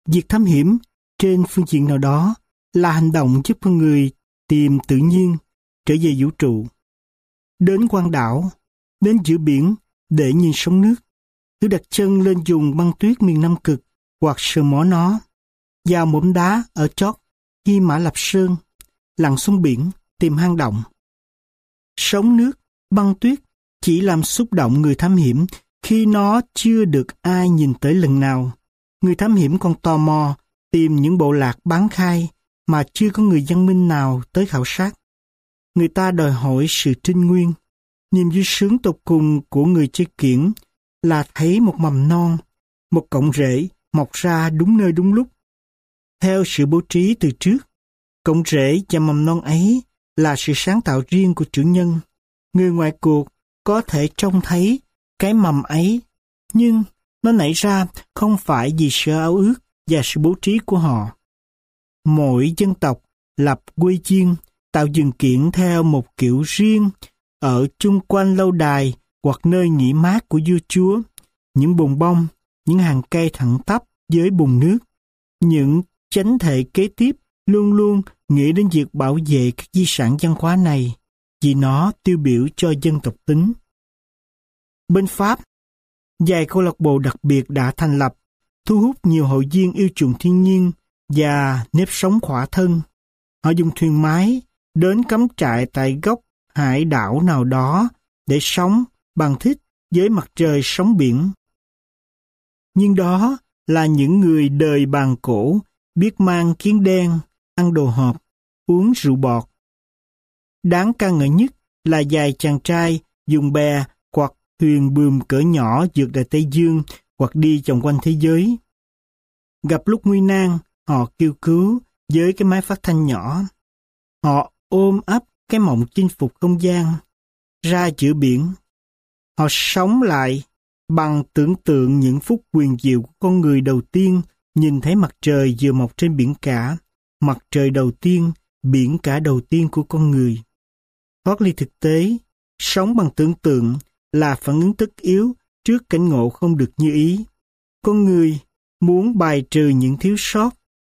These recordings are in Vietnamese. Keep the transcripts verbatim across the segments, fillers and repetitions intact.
Việc thám hiểm trên phương diện nào đó là hành động giúp con người tìm tự nhiên, trở về vũ trụ. Đến quang đảo, đến giữa biển để nhìn sóng nước, thử đặt chân lên vùng băng tuyết miền Nam Cực hoặc sờ mó nó, vào mỏm đá ở chót Hy Mã Lạp Sơn, lặn xuống biển tìm hang động. Sóng nước, băng tuyết chỉ làm xúc động người thám hiểm khi nó chưa được ai nhìn tới lần nào. Người thám hiểm còn tò mò tìm những bộ lạc bán khai mà chưa có người văn minh nào tới khảo sát. Người ta đòi hỏi sự trinh nguyên. Niềm vui sướng tột cùng của người chơi kiển là thấy một mầm non, một cọng rễ mọc ra đúng nơi đúng lúc. Theo sự bố trí từ trước, cọng rễ và mầm non ấy là sự sáng tạo riêng của chủ nhân. Người ngoài cuộc có thể trông thấy cái mầm ấy, nhưng nó nảy ra không phải vì sự ao ước và sự bố trí của họ. Mỗi dân tộc lập quê chiên, tạo dừng kiện theo một kiểu riêng ở chung quanh lâu đài hoặc nơi nghỉ mát của vua chúa. Những bồn bông, những hàng cây thẳng tắp với bùn nước, những chánh thể kế tiếp luôn luôn nghĩ đến việc bảo vệ các di sản văn hóa này vì nó tiêu biểu cho dân tộc tính. Bên Pháp, vài câu lạc bộ đặc biệt đã thành lập, thu hút nhiều hội viên yêu chuộng thiên nhiên và nếp sống khỏa thân. Họ dùng thuyền máy đến cắm trại tại góc hải đảo nào đó để sống bằng thích với mặt trời sóng biển. Nhưng đó là những người đời bàn cổ, biết mang kiến đen, ăn đồ hộp, uống rượu bọt. Đáng ca ngợi nhất là vài chàng trai dùng bè hoặc thuyền buồm cỡ nhỏ vượt đại Tây Dương hoặc đi vòng quanh thế giới. Gặp lúc nguy nan, họ kêu cứu với cái máy phát thanh nhỏ. Họ ôm ấp cái mộng chinh phục không gian ra giữa biển. Họ sống lại bằng tưởng tượng những phút quyền diệu của con người đầu tiên nhìn thấy mặt trời vừa mọc trên biển cả, mặt trời đầu tiên, biển cả đầu tiên của con người. Thoát ly thực tế, sống bằng tưởng tượng là phản ứng tất yếu trước cảnh ngộ không được như ý. Con người muốn bài trừ những thiếu sót,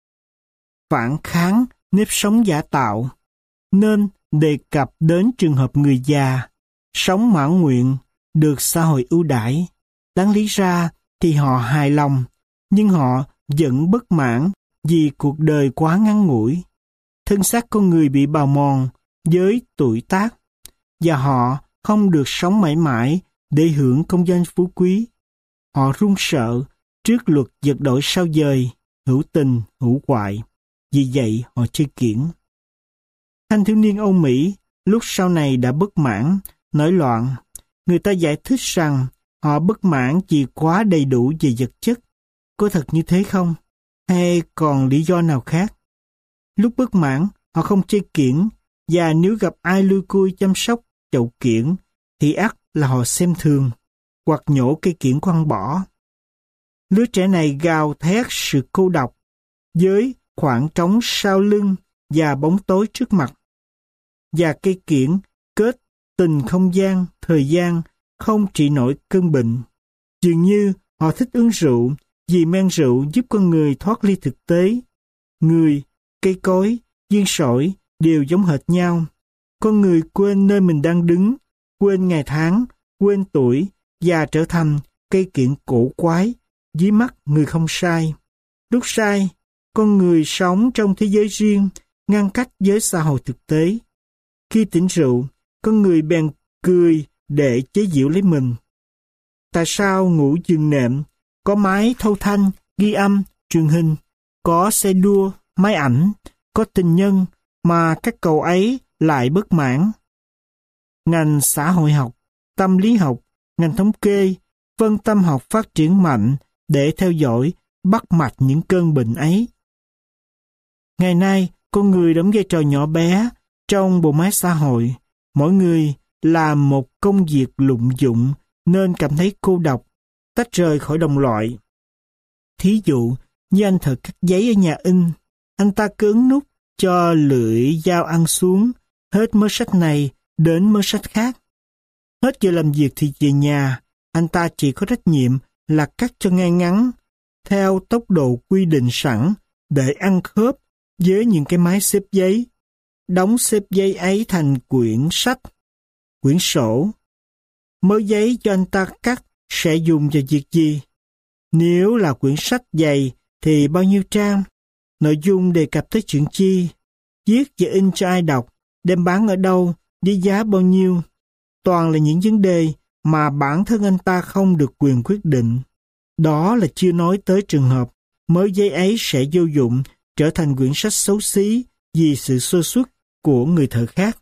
phản kháng nếp sống giả tạo, nên đề cập đến trường hợp người già, sống mãn nguyện, được xã hội ưu đãi. Đáng lý ra thì họ hài lòng, nhưng họ vẫn bất mãn vì cuộc đời quá ngắn ngủi. Thân xác con người bị bào mòn với tuổi tác, và họ không được sống mãi mãi để hưởng công danh phú quý. Họ run sợ trước luật vật đổi sao dời, hữu tình, hữu hoại. Vì vậy họ chơi kiển. Thanh thiếu niên Âu Mỹ lúc sau này đã bất mãn, nổi loạn. Người ta giải thích rằng họ bất mãn vì quá đầy đủ về vật chất. Có thật như thế không? Hay còn lý do nào khác? Lúc bất mãn, họ không chơi kiển, và nếu gặp ai lui cui chăm sóc chậu kiển, thì ắt là họ xem thường, hoặc nhổ cây kiển quăng bỏ. Lứa trẻ này gào thét sự cô độc, với khoảng trống sau lưng và bóng tối trước mặt. Và cây kiển kết tình không gian, thời gian, không trị nổi cơn bệnh. Dường như họ thích uống rượu, vì men rượu giúp con người thoát ly thực tế. Người, cây cối, viên sỏi đều giống hệt nhau. Con người quên nơi mình đang đứng, quên ngày tháng, quên tuổi, và trở thành cây kiển cổ quái, dưới mắt người không sai. Lúc sai, con người sống trong thế giới riêng, ngăn cách với xã hội thực tế. Khi tỉnh rượu, con người bèn cười để chế giễu lấy mình. Tại sao ngủ giường nệm, có máy thâu thanh, ghi âm, truyền hình, có xe đua, máy ảnh, có tình nhân, mà các cậu ấy lại bất mãn? Ngành xã hội học, tâm lý học, ngành thống kê, phân tâm học phát triển mạnh để theo dõi, bắt mạch những cơn bệnh ấy. Ngày nay, con người đóng vai trò nhỏ bé trong bộ máy xã hội. Mỗi người làm một công việc lụng dụng nên cảm thấy cô độc, tách rời khỏi đồng loại. Thí dụ như anh thợ cắt giấy ở nhà in, anh ta cứ ấn nút cho lưỡi dao ăn xuống, hết mớ sách này đến mớ sách khác. Hết giờ làm việc thì về nhà, anh ta chỉ có trách nhiệm là cắt cho ngay ngắn. theo tốc độ quy định sẵn để ăn khớp với những cái máy xếp giấy. Đóng xếp giấy ấy thành quyển sách, quyển sổ. Mớ giấy cho anh ta cắt sẽ dùng cho việc gì? Nếu là quyển sách dày thì bao nhiêu trang? Nội dung đề cập tới chuyện chi? Viết và in cho ai đọc? Đem bán ở đâu? Với giá bao nhiêu? Toàn là những vấn đề mà bản thân anh ta không được quyền quyết định. Đó là chưa nói tới trường hợp mớ giấy ấy sẽ vô dụng, trở thành quyển sách xấu xí vì sự sơ suất của người thợ khác.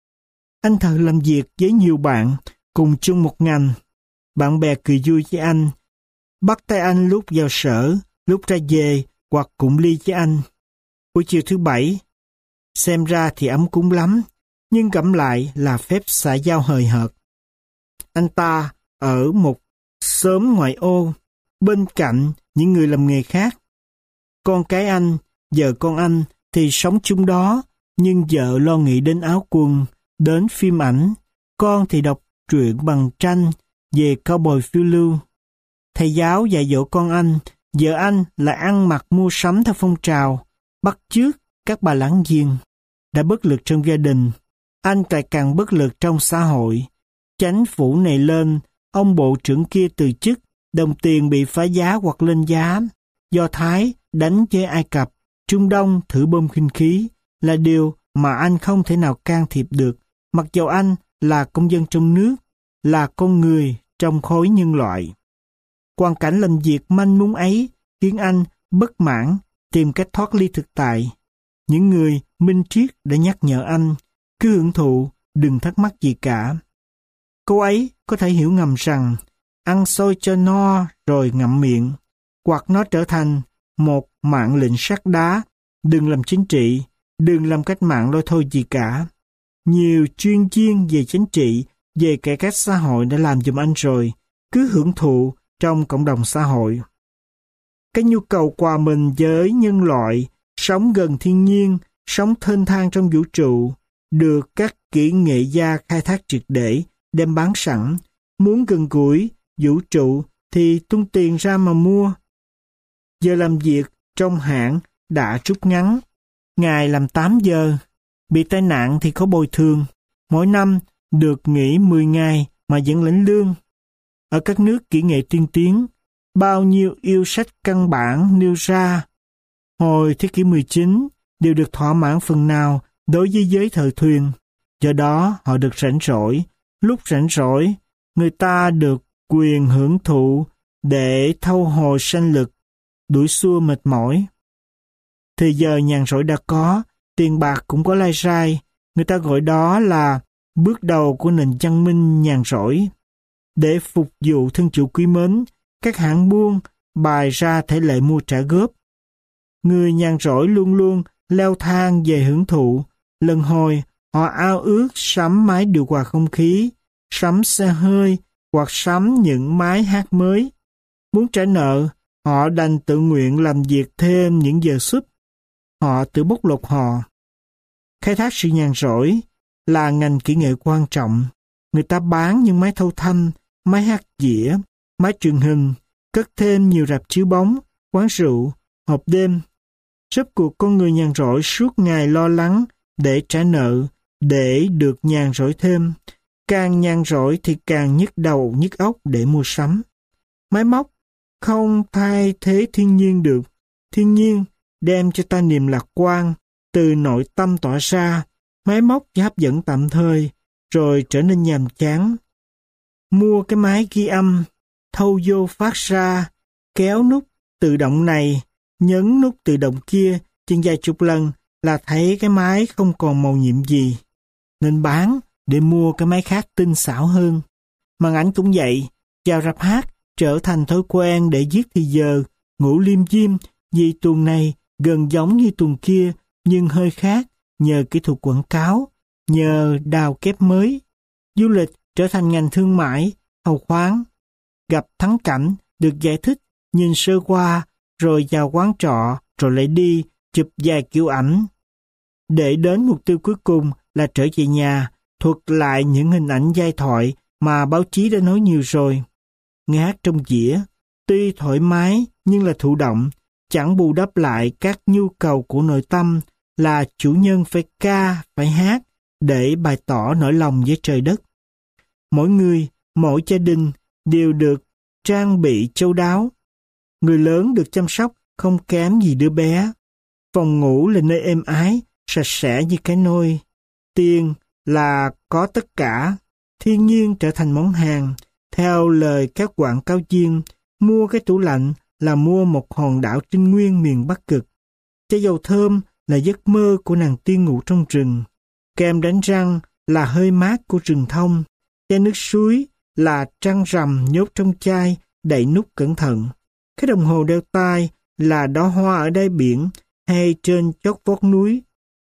Anh thợ làm việc với nhiều bạn cùng chung một ngành. Bạn bè cười vui với anh, bắt tay anh lúc vào sở, lúc ra về hoặc cụng ly với anh. Buổi chiều thứ bảy, xem ra thì ấm cúng lắm, nhưng gẫm lại là phép xã giao hời hợt. Anh ta ở một xóm ngoại ô, bên cạnh những người làm nghề khác. Con cái anh, vợ con anh thì sống chung đó, nhưng vợ lo nghĩ đến áo quần, đến phim ảnh. Con thì đọc truyện bằng tranh về cowboy phiêu lưu. Thầy giáo dạy dỗ con anh, vợ anh lại ăn mặc mua sắm theo phong trào, bắt chước các bà láng giềng. Đã bất lực trong gia đình, anh lại càng bất lực trong xã hội. Chánh phủ này lên, ông bộ trưởng kia từ chức, đồng tiền bị phá giá hoặc lên giá. Do Thái đánh với Ai Cập, Trung Đông thử bom khinh khí là điều mà anh không thể nào can thiệp được, mặc dầu anh là công dân trong nước, là con người trong khối nhân loại. Hoàn cảnh làm việc manh mún ấy khiến anh bất mãn, tìm cách thoát ly thực tại. Những người minh triết đã nhắc nhở anh, cứ hưởng thụ, đừng thắc mắc gì cả. Cô ấy có thể hiểu ngầm rằng, ăn xôi cho no rồi ngậm miệng, hoặc nó trở thành một mạng lệnh sắt đá, đừng làm chính trị, đừng làm cách mạng lôi thôi gì cả. Nhiều chuyên viên về chính trị, về cải cách xã hội đã làm giùm anh rồi, cứ hưởng thụ trong cộng đồng xã hội. Cái nhu cầu hòa mình với nhân loại, sống gần thiên nhiên, sống thênh thang trong vũ trụ, được các kỹ nghệ gia khai thác triệt để, đem bán sẵn. Muốn gần gũi vũ trụ thì tung tiền ra mà mua. Giờ làm việc trong hãng đã rút ngắn. Ngày làm tám giờ, bị tai nạn thì có bồi thường. Mỗi năm được nghỉ mười ngày mà vẫn lãnh lương. Ở các nước kỹ nghệ tiên tiến, bao nhiêu yêu sách căn bản nêu ra hồi thế kỷ mười chín đều được thỏa mãn phần nào đối với giới thợ thuyền. Do đó họ được rảnh rỗi. Lúc rảnh rỗi, người ta được quyền hưởng thụ để thâu hồi sanh lực, đuổi xua mệt mỏi. Thì giờ nhàn rỗi đã có, tiền bạc cũng có lai rai, người ta gọi đó là bước đầu của nền văn minh nhàn rỗi. Để phục vụ thân chủ quý mến, các hãng buôn bày ra thể lệ mua trả góp. Người nhàn rỗi luôn luôn leo thang về hưởng thụ. Lần hồi, họ ao ước sắm máy điều hòa không khí, sắm xe hơi hoặc sắm những máy hát mới. Muốn trả nợ, họ đành tự nguyện làm việc thêm những giờ súp. Họ tự bóc lột họ. Khai thác sự nhàn rỗi là ngành kỹ nghệ quan trọng. Người ta bán những máy thâu thanh, máy hát dĩa, máy truyền hình, cất thêm nhiều rạp chiếu bóng, quán rượu, hộp đêm. Rốt cuộc con người nhàn rỗi suốt ngày lo lắng để trả nợ, để được nhàn rỗi thêm. Càng nhàn rỗi thì càng nhức đầu nhức óc để mua sắm. Máy móc không thay thế thiên nhiên được. Thiên nhiên đem cho ta niềm lạc quan từ nội tâm tỏa ra. Máy móc chỉ hấp dẫn tạm thời, rồi trở nên nhàm chán. Mua cái máy ghi âm, thâu vô phát ra, kéo nút tự động này, nhấn nút tự động kia trên vài chục lần là thấy cái máy không còn màu nhiệm gì. Nên bán để mua cái máy khác tinh xảo hơn. Màn ảnh cũng vậy, vào rạp hát trở thành thói quen để giết thì giờ, ngủ liêm diêm vì tuần này gần giống như tuần kia nhưng hơi khác nhờ kỹ thuật quảng cáo, nhờ đào kép mới. Du lịch trở thành ngành thương mại, hào khoáng. Gặp thắng cảnh, được giải thích, nhìn sơ qua, rồi vào quán trọ, rồi lại đi, chụp vài kiểu ảnh. Để đến mục tiêu cuối cùng là trở về nhà, thuật lại những hình ảnh giai thoại mà báo chí đã nói nhiều rồi. Nghe hát trong dĩa, tuy thoải mái nhưng là thụ động, chẳng bù đắp lại các nhu cầu của nội tâm là chủ nhân phải ca, phải hát để bày tỏ nỗi lòng với trời đất. Mỗi người, mỗi gia đình đều được trang bị chu đáo. Người lớn được chăm sóc không kém gì đứa bé. Phòng ngủ là nơi êm ái, sạch sẽ như cái nôi. Tiền là có tất cả. Thiên nhiên trở thành món hàng. Theo lời các quảng cáo viên, mua cái tủ lạnh là mua một hòn đảo trinh nguyên miền Bắc Cực. Chai dầu thơm là giấc mơ của nàng tiên ngủ trong rừng. Kem đánh răng là hơi mát của rừng thông. Chai nước suối là trăng rằm nhốt trong chai, đậy nút cẩn thận. Cái đồng hồ đeo tai là đóa hoa ở đáy biển hay trên chót vót núi.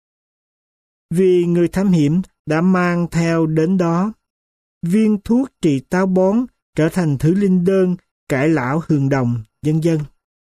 Vì người thám hiểm đã mang theo đến đó. Viên thuốc trị táo bón trở thành thứ linh đơn, cải lão hường đồng, vân vân.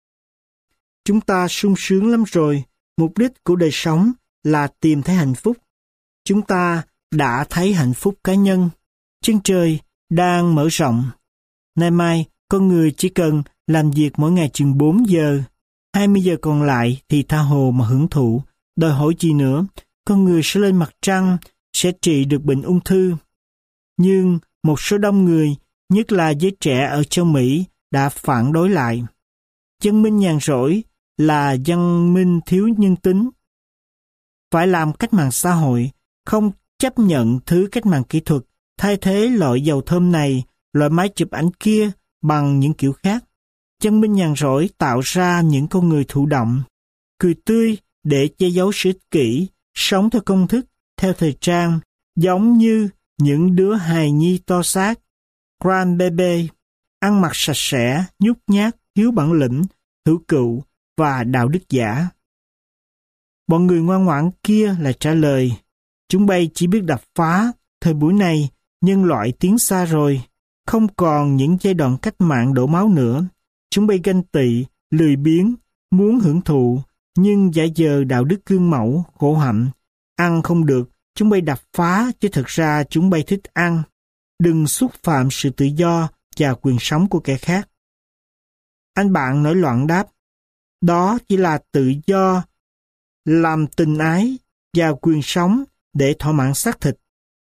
Chúng ta sung sướng lắm rồi, mục đích của đời sống là tìm thấy hạnh phúc. Chúng ta đã thấy hạnh phúc cá nhân. Chân trời đang mở rộng. Nay mai, con người chỉ cần làm việc mỗi ngày chừng bốn giờ, hai mươi giờ còn lại thì tha hồ mà hưởng thụ. Đòi hỏi gì nữa, con người sẽ lên mặt trăng, sẽ trị được bệnh ung thư. Nhưng một số đông người, nhất là giới trẻ ở châu Mỹ, đã phản đối lại. Văn minh nhàn rỗi là văn minh thiếu nhân tính. Phải làm cách mạng xã hội, không chấp nhận thứ cách mạng kỹ thuật, thay thế loại dầu thơm này, loại máy chụp ảnh kia bằng những kiểu khác. Văn minh nhàn rỗi tạo ra những con người thụ động, cười tươi để che giấu sự ích kỷ, sống theo công thức, theo thời trang, giống như những đứa hài nhi to xác, grand baby, ăn mặc sạch sẽ, nhút nhát, thiếu bản lĩnh, hữu cựu và đạo đức giả. Bọn người ngoan ngoãn kia lại trả lời, chúng bay chỉ biết đập phá, thời buổi này nhân loại tiến xa rồi, không còn những giai đoạn cách mạng đổ máu nữa. Chúng bay ganh tị, lười biếng, muốn hưởng thụ, nhưng giả vờ đạo đức gương mẫu, khổ hạnh. Ăn không được, chúng bay đập phá, chứ thật ra chúng bay thích ăn. Đừng xúc phạm sự tự do và quyền sống của kẻ khác. Anh bạn nổi loạn đáp, đó chỉ là tự do, làm tình ái và quyền sống để thỏa mãn xác thịt.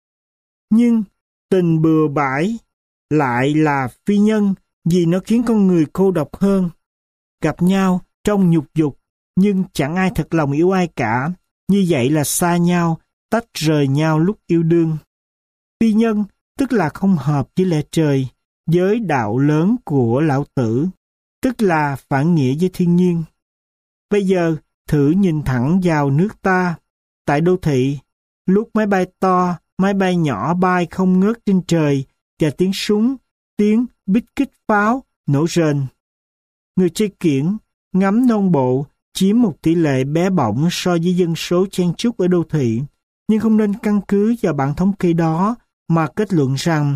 Nhưng tình bừa bãi lại là phi nhân vì nó khiến con người cô độc hơn. Gặp nhau trong nhục dục nhưng chẳng ai thật lòng yêu ai cả. Như vậy là xa nhau, tách rời nhau lúc yêu đương. Phi nhân tức là không hợp với lẽ trời, với đạo lớn của lão tử, tức là phản nghĩa với thiên nhiên. Bây giờ thử nhìn thẳng vào nước ta. Tại đô thị, lúc máy bay to, máy bay nhỏ bay không ngớt trên trời và tiếng súng, tiếng bít kích pháo nổ rền. Người chơi kiển, ngắm nông bộ chiếm một tỷ lệ bé bỏng so với dân số chen chúc ở đô thị, nhưng không nên căn cứ vào bản thống kê đó mà kết luận rằng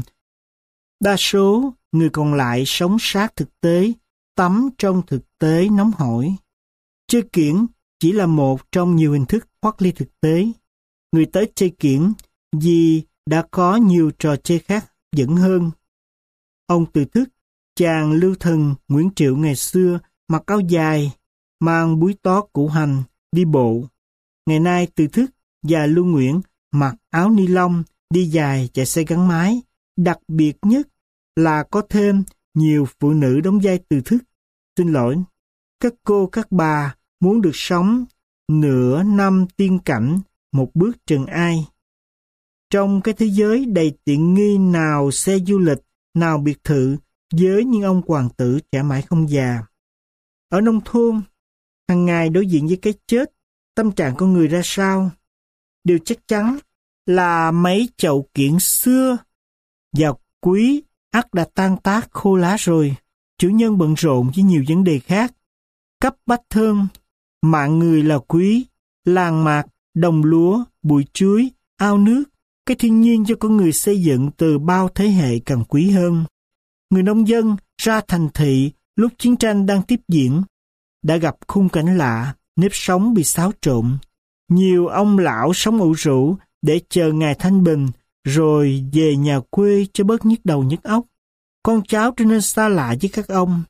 đa số người còn lại sống sát thực tế, tắm trong thực tế nóng hổi. Chơi kiển chỉ là một trong nhiều hình thức thoát ly thực tế. Người tới chơi kiển vì đã có nhiều trò chơi khác hấp dẫn hơn. Ông Từ Thức, chàng lưu thần Nguyễn Triệu ngày xưa, mặc áo dài, mang búi tót củ hành, đi bộ. Ngày nay Từ Thức và Lưu Nguyễn mặc áo ni lông, đi dài chạy xe gắn máy. Đặc biệt nhất là có thêm nhiều phụ nữ đóng vai Từ Thức. Xin lỗi, các cô các bà muốn được sống nửa năm tiên cảnh, một bước trần ai. Trong cái thế giới đầy tiện nghi, nào xe du lịch, nào biệt thự, với những ông hoàng tử trẻ mãi không già. Ở nông thôn, hàng ngày đối diện với cái chết, tâm trạng con người ra sao? Điều chắc chắn là mấy chậu kiển xưa và quý ắt đã tan tác khô lá rồi. Chủ nhân bận rộn với nhiều vấn đề khác. Cấp bách thơm, mạng người là quý, làng mạc, đồng lúa, bụi chuối, ao nước, cái thiên nhiên cho con người xây dựng từ bao thế hệ càng quý hơn. Người nông dân ra thành thị lúc chiến tranh đang tiếp diễn, đã gặp khung cảnh lạ, nếp sống bị xáo trộn. Nhiều ông lão sống ủ rũ để chờ ngày thanh bình, rồi về nhà quê cho bớt nhức đầu nhức óc. Con cháu trở nên xa lạ với các ông.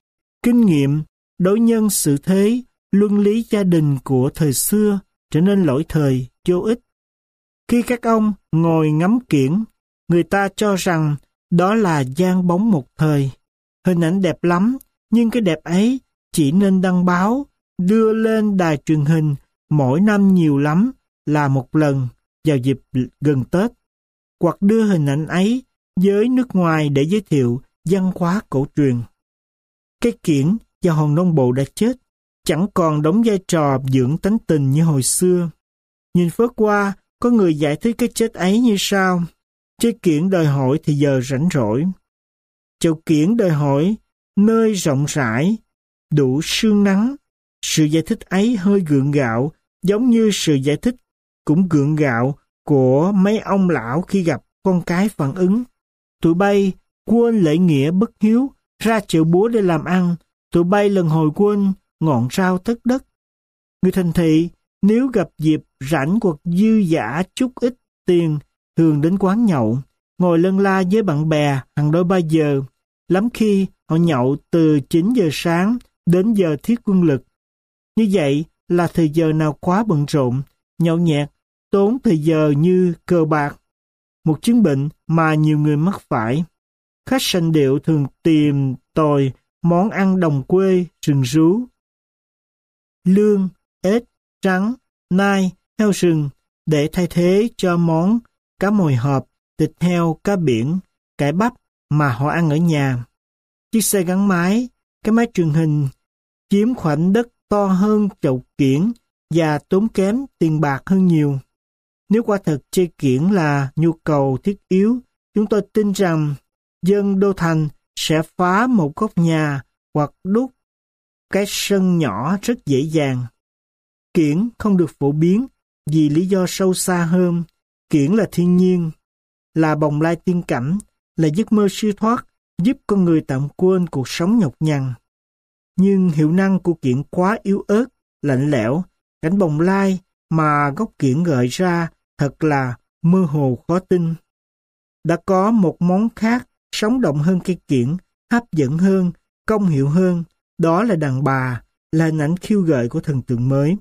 Kinh nghiệm, đối nhân xử thế, luân lý gia đình của thời xưa trở nên lỗi thời, vô ích. Khi các ông ngồi ngắm kiểng, người ta cho rằng đó là giang bóng một thời. Hình ảnh đẹp lắm, nhưng cái đẹp ấy chỉ nên đăng báo, đưa lên đài truyền hình mỗi năm nhiều lắm là một lần vào dịp gần Tết, hoặc đưa hình ảnh ấy với nước ngoài để giới thiệu văn hóa cổ truyền. Cái kiểng và hòn non bộ đã chết, chẳng còn đóng vai trò dưỡng tánh tình như hồi xưa. Nhìn phớt qua, có người giải thích cái chết ấy như sau: chơi kiểng đòi hỏi thì giờ rảnh rỗi. Chầu kiểng đòi hỏi nơi rộng rãi, đủ sương nắng. Sự giải thích ấy hơi gượng gạo, giống như sự giải thích cũng gượng gạo của mấy ông lão khi gặp con cái phản ứng. Tụi bay quên lễ nghĩa bất hiếu, ra chợ búa để làm ăn. Tụi bay lần hồi quên ngọn rau tất đất. Người thành thị nếu gặp dịp rảnh hoặc dư dả chút ít tiền, thường đến quán nhậu, ngồi lân la với bạn bè hàng đôi ba giờ. Lắm khi họ nhậu từ chín giờ sáng đến giờ thiết quân lực. Như vậy là thời giờ nào quá bận rộn, nhậu nhẹt, tốn thời giờ như cờ bạc. Một chứng bệnh mà nhiều người mắc phải. Khách sành điệu thường tìm tòi món ăn đồng quê, rừng rú, lương, ếch, trắng, nai, heo rừng để thay thế cho món cá mồi hộp, thịt heo, cá biển, cải bắp mà họ ăn ở nhà. Chiếc xe gắn máy, cái máy truyền hình chiếm khoảnh đất to hơn chậu kiểng và tốn kém tiền bạc hơn nhiều. Nếu quả thật chơi kiểng là nhu cầu thiết yếu, chúng tôi tin rằng dân đô thành sẽ phá một góc nhà hoặc đúc cái sân nhỏ rất dễ dàng. Kiểng không được phổ biến vì lý do sâu xa hơn. Kiểng là thiên nhiên, là bồng lai tiên cảnh, là giấc mơ siêu thoát, giúp con người tạm quên cuộc sống nhọc nhằn. Nhưng hiệu năng của kiểng quá yếu ớt, lạnh lẽo, cảnh bồng lai mà gốc kiểng gợi ra thật là mơ hồ khó tin. Đã có một món khác sống động hơn cây kiểng, hấp dẫn hơn, công hiệu hơn, đó là đàn bà, là hình ảnh khiêu gợi của thần tượng mới.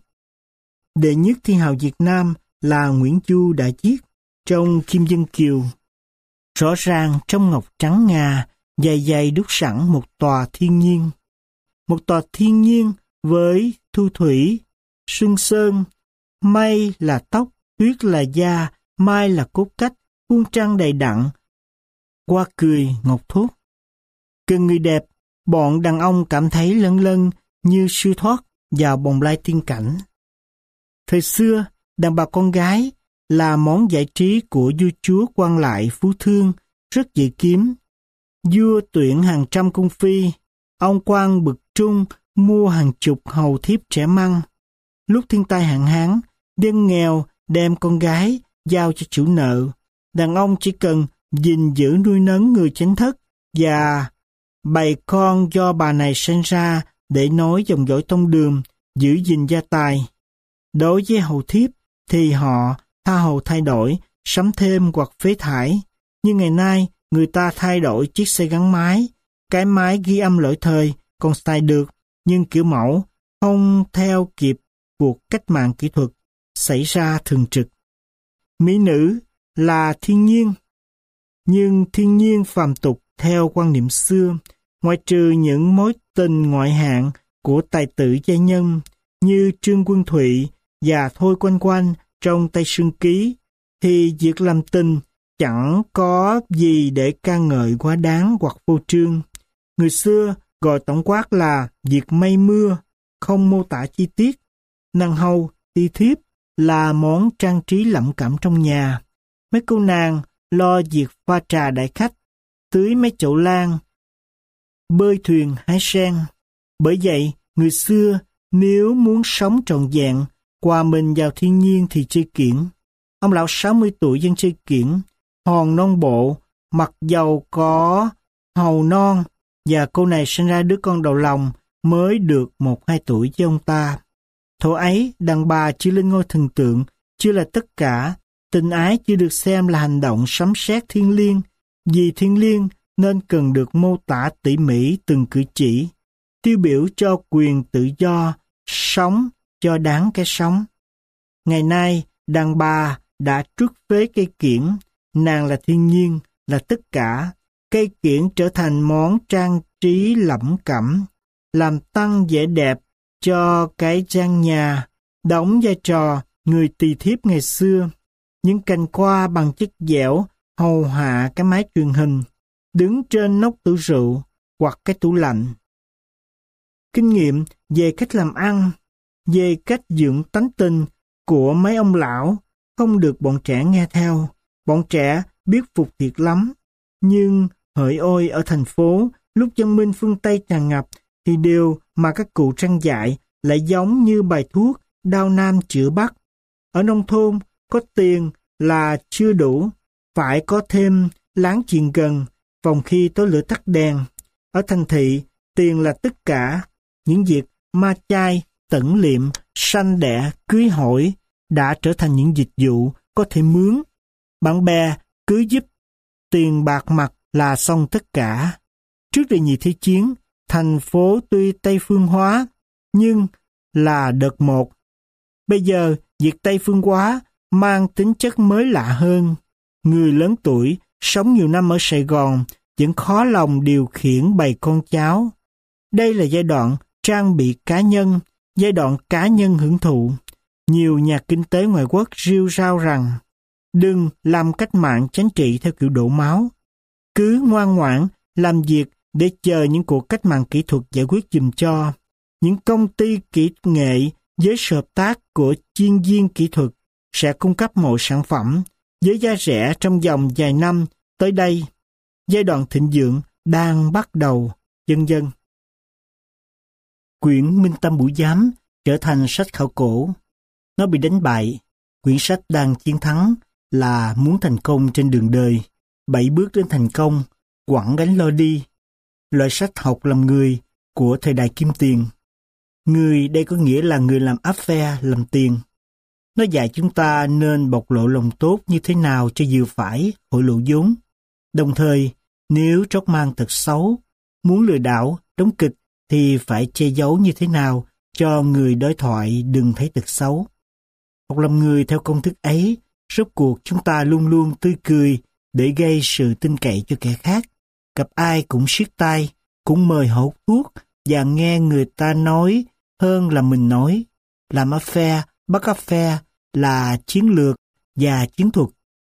Đệ nhất thiên hào Việt Nam là Nguyễn Du đã viết trong Kim Dân Kiều. Rõ ràng trong ngọc trắng ngà, dày dày đúc sẵn một tòa thiên nhiên. Một tòa thiên nhiên với thu thủy, xuân sơn, mây là tóc, tuyết là da, mai là cốt cách, khuôn trăng đầy đặn, hoa cười ngọc thốt. Cần người đẹp, bọn đàn ông cảm thấy lân lân như siêu thoát vào bồng lai tiên cảnh. Thời xưa, đàn bà con gái là món giải trí của vua chúa quan lại phú thương, rất dễ kiếm. Vua tuyển hàng trăm cung phi, ông quan bực trung mua hàng chục hầu thiếp trẻ măng. Lúc thiên tai hạn hán, dân nghèo đem con gái giao cho chủ nợ. Đàn ông chỉ cần gìn giữ nuôi nấng người chánh thất và bày con do bà này sinh ra để nối dòng dõi tông đường, giữ gìn gia tài. Đối với hầu thiếp thì họ tha hồ thay đổi, sắm thêm hoặc phế thải. Nhưng ngày nay, người ta thay đổi chiếc xe gắn máy, cái máy ghi âm lỗi thời còn xài được, nhưng kiểu mẫu không theo kịp cuộc cách mạng kỹ thuật xảy ra thường trực. Mỹ nữ là thiên nhiên, nhưng thiên nhiên phàm tục theo quan niệm xưa, ngoại trừ những mối tình ngoại hạng của tài tử gia nhân như Trương Quân Thụy và Thôi Quanh Quanh trong Tây Sương Ký, thì việc làm tình chẳng có gì để ca ngợi quá đáng hoặc phô trương. Người xưa gọi tổng quát là việc mây mưa, không mô tả chi tiết. Nàng hầu, ti thiếp là món trang trí lẩm cẩm trong nhà. Mấy cô nàng lo việc pha trà đại khách, tưới mấy chậu lan, bơi thuyền hái sen. Bởi vậy, người xưa nếu muốn sống trọn vẹn, hòa mình vào thiên nhiên thì chơi kiểng. Ông lão sáu mươi tuổi dân chơi kiểng, hòn non bộ, mặc dầu có hầu non, và cô này sinh ra đứa con đầu lòng mới được một hai tuổi với ông ta. Thuở ấy, đàn bà chưa lên ngôi thần tượng, chưa là tất cả. Tình ái chưa được xem là hành động sấm sét thiêng liêng. Vì thiêng liêng nên cần được mô tả tỉ mỉ từng cử chỉ. tiêu biểu cho quyền tự do, sống cho đáng cái sống. Ngày nay, đàn bà đã truất phế cây kiển, nàng là thiên nhiên, là tất cả. Cây kiển trở thành món trang trí lẩm cẩm, làm tăng vẻ đẹp cho cái gian nhà, đóng vai trò người tỳ thiếp ngày xưa. Những cành hoa bằng chất dẻo hầu hạ cái máy truyền hình, đứng trên nóc tủ rượu hoặc cái tủ lạnh. Kinh nghiệm về cách làm ăn, về cách dưỡng tánh tình của mấy ông lão không được bọn trẻ nghe theo. Bọn trẻ biết phục thiệt lắm, nhưng hỡi ôi ở thành phố, lúc văn minh phương Tây tràn ngập, thì điều mà các cụ trăn dạy lại giống như bài thuốc đau nam chữa bắc. Ở nông thôn, có tiền là chưa đủ, phải có thêm láng giềng gần, phòng khi tối lửa tắt đèn. Ở thành thị, tiền là tất cả. Những việc ma chay, tẩn liệm, sanh đẻ, cưới hỏi đã trở thành những dịch vụ có thể mướn. Bạn bè cứ giúp tiền bạc mặt là xong tất cả. Trước đại nhị thế chiến, thành phố tuy Tây phương hóa, nhưng là đợt một. Bây giờ, việc Tây phương hóa mang tính chất mới lạ hơn. Người lớn tuổi, sống nhiều năm ở Sài Gòn, vẫn khó lòng điều khiển bầy con cháu. Đây là giai đoạn trang bị cá nhân, giai đoạn cá nhân hưởng thụ. Nhiều nhà kinh tế ngoại quốc rêu rao rằng đừng làm cách mạng chính trị theo kiểu đổ máu. Cứ ngoan ngoãn làm việc để chờ những cuộc cách mạng kỹ thuật giải quyết giùm cho. Những công ty kỹ nghệ với sự hợp tác của chuyên viên kỹ thuật sẽ cung cấp mọi sản phẩm với giá rẻ trong vòng vài năm tới đây. Giai đoạn thịnh vượng đang bắt đầu, vân vân. Quyển Minh Tâm Bửu Giám trở thành sách khảo cổ. Nó bị đánh bại. Quyển sách đang chiến thắng là Muốn thành công trên đường đời, Bảy bước đến thành công, Quẳng gánh lo đi. Loại sách học làm người của thời đại kim tiền. Người đây có nghĩa là người làm affair, làm tiền. Nó dạy chúng ta nên bộc lộ lòng tốt như thế nào cho vừa phải, hội lộ vốn. Đồng thời, nếu trót mang tật xấu, muốn lừa đảo, đóng kịch thì phải che giấu như thế nào cho người đối thoại đừng thấy tật xấu. Học làm người theo công thức ấy, rốt cuộc chúng ta luôn luôn tươi cười để gây sự tin cậy cho kẻ khác. Gặp ai cũng siết tay, cũng mời họ hút thuốc và nghe người ta nói hơn là mình nói. Làm affair, bắt affair là chiến lược và chiến thuật.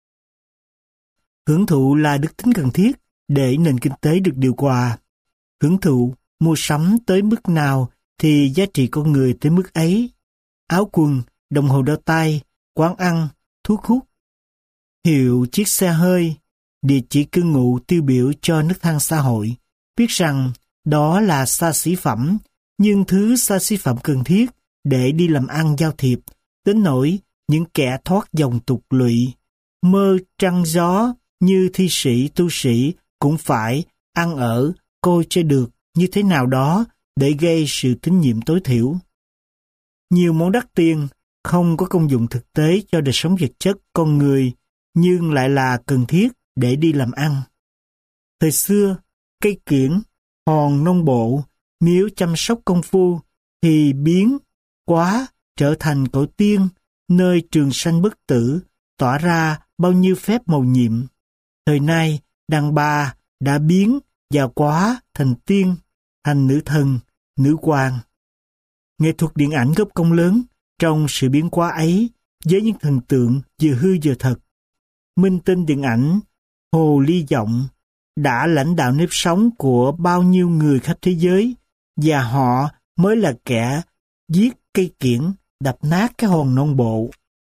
Hưởng thụ là đức tính cần thiết để nền kinh tế được điều hòa. Hưởng thụ, mua sắm tới mức nào thì giá trị con người tới mức ấy. Áo quần, đồng hồ đeo tay, quán ăn, thuốc hút. Hiệu chiếc xe hơi, địa chỉ cư ngụ tiêu biểu cho nấc thang xã hội. Biết rằng đó là xa xỉ phẩm, nhưng thứ xa xỉ phẩm cần thiết để đi làm ăn giao thiệp, đến nỗi những kẻ thoát dòng tục lụy, mơ trăng gió như thi sĩ tu sĩ cũng phải ăn ở, coi cho được như thế nào đó để gây sự tín nhiệm tối thiểu. Nhiều món đắt tiền không có công dụng thực tế cho đời sống vật chất con người, nhưng lại là cần thiết để đi làm ăn. Thời xưa, cây kiển, hòn nông bộ, nếu chăm sóc công phu thì biến quá trở thành cõi tiên, nơi trường sanh bất tử, tỏa ra bao nhiêu phép mầu nhiệm. Thời nay, đàn bà đã biến và quá thành tiên, thành nữ thần, nữ hoàng. Nghệ thuật điện ảnh góp công lớn trong sự biến hóa ấy với những thần tượng vừa hư vừa thật. Minh tinh điện ảnh Hồ Ly Giọng đã lãnh đạo nếp sống của bao nhiêu người khắp thế giới, và họ mới là kẻ giết cây kiển, đập nát cái hòn non bộ.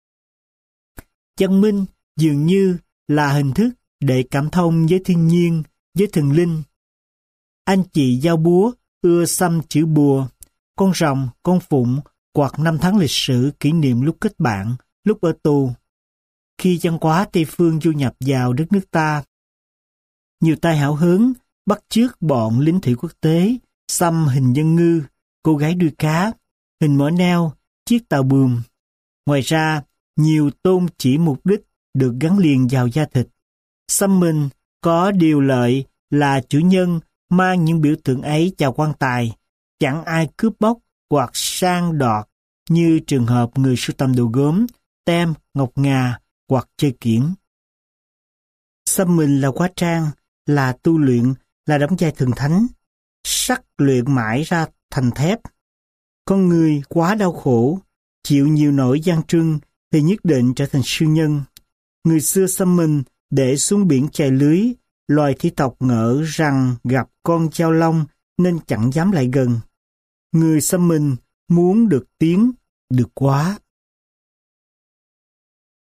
Văn minh dường như là hình thức để cảm thông với thiên nhiên, với thần linh. Anh chị giao búa ưa xăm chữ bùa, con rồng, con phụng hoặc năm tháng lịch sử kỷ niệm lúc kết bạn, lúc ở tù. Khi văn hóa Tây phương du nhập vào đất nước ta, nhiều tay hảo hứng bắt chước bọn lính thủy quốc tế, xăm hình dân ngư, cô gái đuôi cá, hình mỏ neo, chiếc tàu buồm. Ngoài ra, nhiều tôn chỉ mục đích được gắn liền vào da thịt. Xăm mình có điều lợi là chủ nhân mang những biểu tượng ấy chào quan tài, chẳng ai cướp bóc hoặc sang đoạt như trường hợp người sưu tầm đồ gốm, tem, ngọc ngà hoặc chơi kiển. Xăm mình là hóa trang, là tu luyện, là đóng vai thần thánh. Sắt luyện mãi ra thành thép. Con người quá đau khổ, chịu nhiều nỗi gian trưng thì nhất định trở thành siêu nhân. Người xưa xăm mình để xuống biển chài lưới, loài thi tộc ngỡ rằng gặp con chao long nên chẳng dám lại gần. Người xăm mình muốn được tiến, được quá.